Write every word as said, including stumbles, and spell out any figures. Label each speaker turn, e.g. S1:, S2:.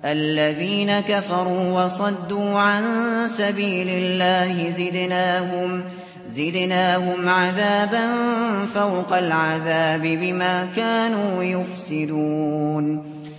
S1: الذين كفروا وصدوا عن سبيل الله زدناهم زدناهم عذابا فوق العذاب بما كانوا يفسدون